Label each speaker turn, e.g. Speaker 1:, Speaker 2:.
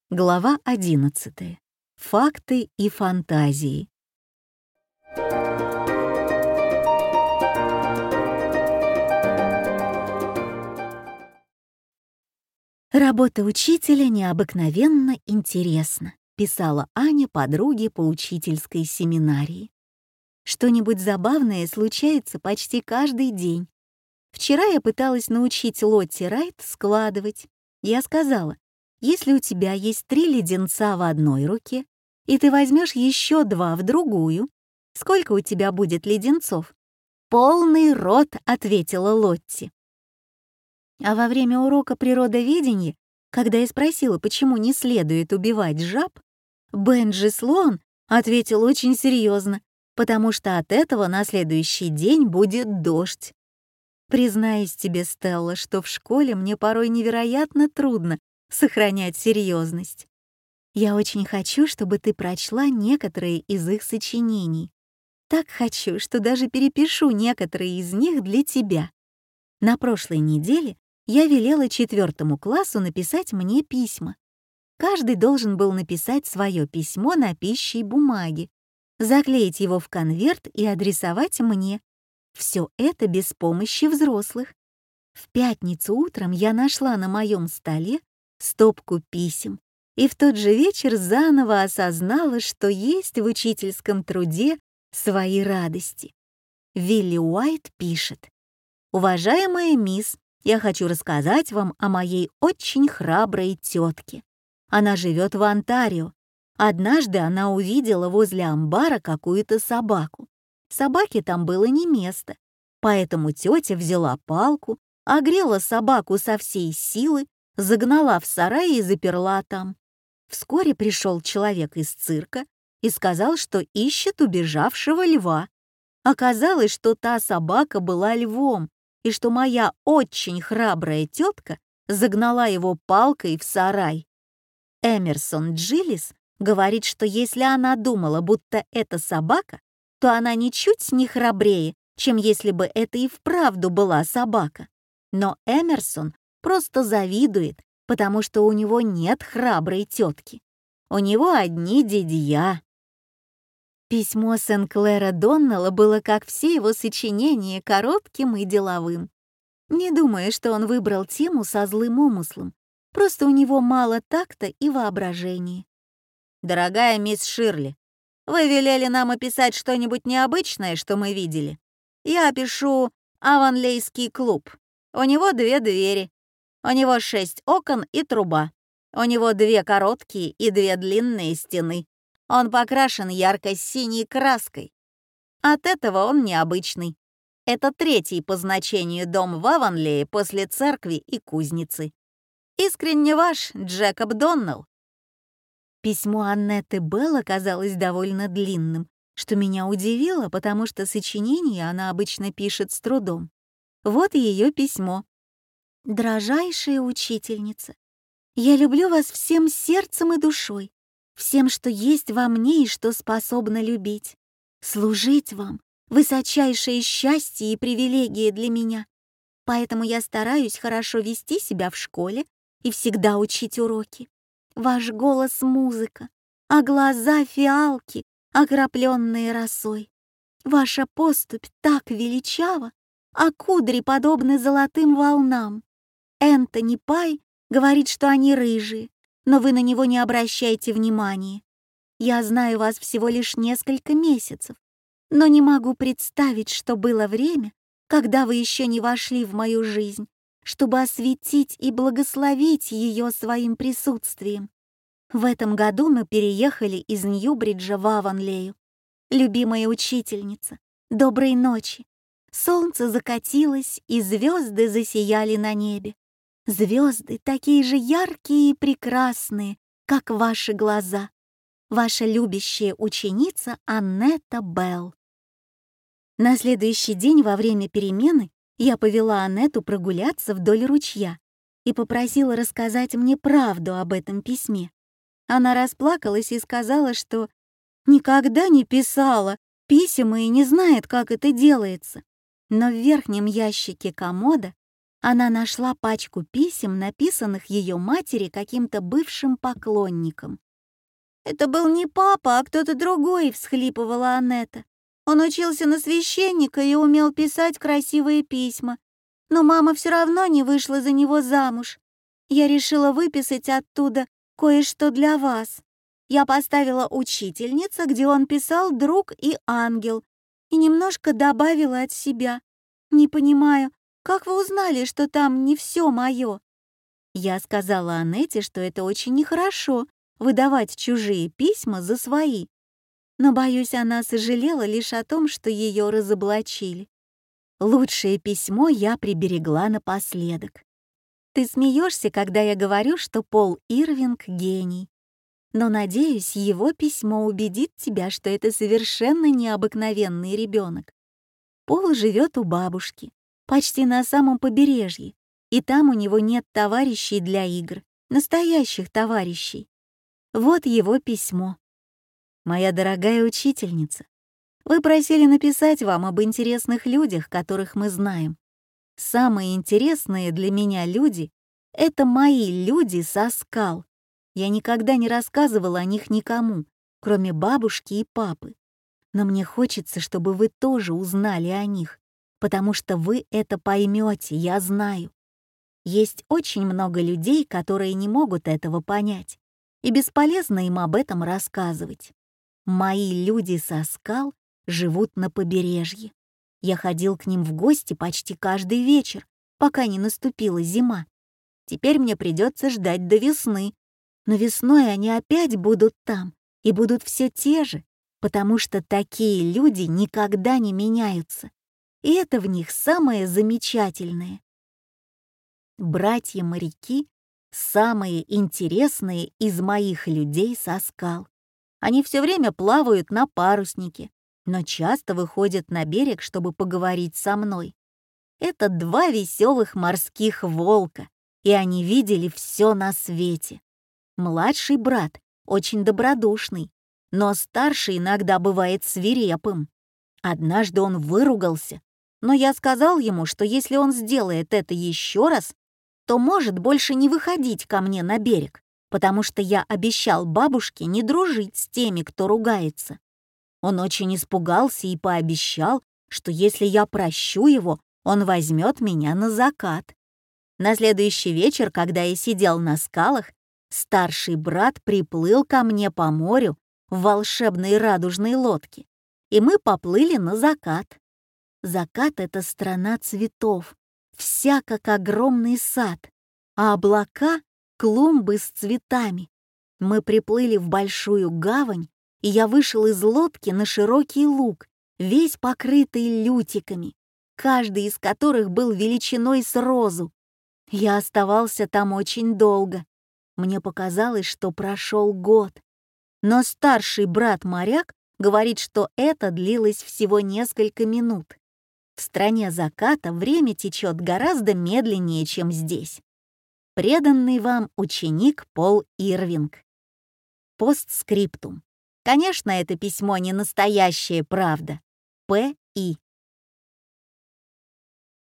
Speaker 1: Глава 11. Факты и фантазии. «Работа учителя необыкновенно интересна», — писала Аня подруге по учительской семинарии. «Что-нибудь забавное случается почти каждый день. Вчера я пыталась научить Лотти Райт складывать. Я сказала: если у тебя есть 3 леденца в одной руке, и ты возьмешь еще 2 в другую, сколько у тебя будет леденцов?» «Полный рот», — ответила Лотти. А во время урока природоведения, когда я спросила, почему не следует убивать жаб, Бенджи Слоун ответил очень серьезно: потому что от этого на следующий день будет дождь. Признаюсь тебе, Стелла, что в школе мне порой невероятно трудно сохранять серьезность. Я очень хочу, чтобы ты прочла некоторые из их сочинений. Так хочу, что даже перепишу некоторые из них для тебя. На прошлой неделе я велела 4 классу написать мне письма. Каждый должен был написать свое письмо на пищей бумаге, заклеить его в конверт и адресовать мне. Все это без помощи взрослых. В пятницу утром я нашла на моем столе стопку писем и в тот же вечер заново осознала, что есть в учительском труде свои радости. Вилли Уайт пишет: «Уважаемая мисс, я хочу рассказать вам о моей очень храброй тетке. Она живет в Онтарио. Однажды она увидела возле амбара какую-то собаку. Собаке там было не место, поэтому тетя взяла палку, огрела собаку со всей силы, загнала в сарай и заперла там. Вскоре пришел человек из цирка и сказал, что ищет убежавшего льва. Оказалось, что та собака была львом, и что моя очень храбрая тетка загнала его палкой в сарай. Эмерсон Джилlis говорит, что если она думала, будто это собака, то она ничуть не храбрее, чем если бы это и вправду была собака. Но Эмерсон просто завидует, потому что у него нет храброй тетки. У него одни дядья». Письмо Сен-Клэра Доннелла было, как все его сочинения, коротким и деловым. Не думаю, что он выбрал тему со злым умыслом, просто у него мало такта и воображения. «Дорогая мисс Ширли, вы велели нам описать что-нибудь необычное, что мы видели. Я опишу Авонлейский клуб. У него 2 двери. У него 6 окон и труба. У него 2 короткие и 2 длинные стены. Он покрашен ярко-синей краской. От этого он необычный. Это 3-й по значению дом в Авонлее после церкви и кузницы. Искренне ваш, Джекоб Доннелл». Письмо Аннетты Белл оказалось довольно длинным, что меня удивило, потому что сочинение она обычно пишет с трудом. Вот ее письмо. «Дорожайшая учительница, я люблю вас всем сердцем и душой, всем, что есть во мне и что способна любить. Служить вам — высочайшее счастье и привилегия для меня. Поэтому я стараюсь хорошо вести себя в школе и всегда учить уроки. Ваш голос — музыка, а глаза — фиалки, окропленные росой. Ваша поступь так величава, а кудри подобны золотым волнам. Энтони Пай говорит, что они рыжие, но вы на него не обращайте внимания. Я знаю вас всего лишь несколько месяцев, но не могу представить, что было время, когда вы еще не вошли в мою жизнь, чтобы осветить и благословить ее своим присутствием. В этом году мы переехали из Ньюбриджа в Авонлею. Любимая учительница, доброй ночи. Солнце закатилось, и звезды засияли на небе. Звезды такие же яркие и прекрасные, как ваши глаза. Ваша любящая ученица Аннетта Белл». На следующий день во время перемены я повела Аннетту прогуляться вдоль ручья и попросила рассказать мне правду об этом письме. Она расплакалась и сказала, что никогда не писала писем и не знает, как это делается. Но в верхнем ящике комода Она нашла пачку писем, написанных ее матери каким-то бывшим поклонником. «Это был не папа, а кто-то другой», — всхлипывала Аннета. «Он учился на священника и умел писать красивые письма. Но мама все равно не вышла за него замуж. Я решила выписать оттуда кое-что для вас. Я поставила учительница, где он писал «друг» и «ангел», и немножко добавила от себя. Не понимаю, как вы узнали, что там не все мое?» Я сказала Аннете, что это очень нехорошо выдавать чужие письма за свои. Но, боюсь, она сожалела лишь о том, что ее разоблачили. Лучшее письмо я приберегла напоследок. Ты смеешься, когда я говорю, что Пол Ирвинг — гений. Но, надеюсь, его письмо убедит тебя, что это совершенно необыкновенный ребенок. Пол живет у бабушки, почти на самом побережье, и там у него нет товарищей для игр, настоящих товарищей. Вот его письмо. Моя дорогая учительница, вы просили написать вам об интересных людях, которых мы знаем. Самые интересные для меня люди — это мои люди со скал. Я никогда не рассказывала о них никому, кроме бабушки и папы. Но мне хочется, чтобы вы тоже узнали о них, потому что вы это поймете, я знаю. Есть очень много людей, которые не могут этого понять, и бесполезно им об этом рассказывать. Мои люди со скал живут на побережье. Я ходил к ним в гости почти каждый вечер, пока не наступила зима. Теперь мне придется ждать до весны. Но весной они опять будут там, и будут все те же, потому что такие люди никогда не меняются. И это в них самое замечательное. Братья-моряки — самые интересные из моих людей со скал. Они все время плавают на паруснике, но часто выходят на берег, чтобы поговорить со мной. Это два веселых морских волка, и они видели все на свете. Младший брат очень добродушный, но старший иногда бывает свирепым. Однажды он выругался, но я сказал ему, что если он сделает это еще раз, то может больше не выходить ко мне на берег, потому что я обещал бабушке не дружить с теми, кто ругается. Он очень испугался и пообещал, что если я прощу его, он возьмет меня на закат. На следующий вечер, когда я сидел на скалах, старший брат приплыл ко мне по морю в волшебной радужной лодке, и мы поплыли на закат. Закат — это страна цветов, вся как огромный сад, а облака — клумбы с цветами. Мы приплыли в большую гавань, и я вышел из лодки на широкий луг, весь покрытый лютиками, каждый из которых был величиной с розу. Я оставался там очень долго. Мне показалось, что прошел год. Но старший брат-моряк говорит, что это длилось всего несколько минут. В стране заката время течет гораздо медленнее, чем здесь. Преданный вам ученик Пол Ирвинг. Постскриптум. Конечно, это письмо не настоящая правда. П.И.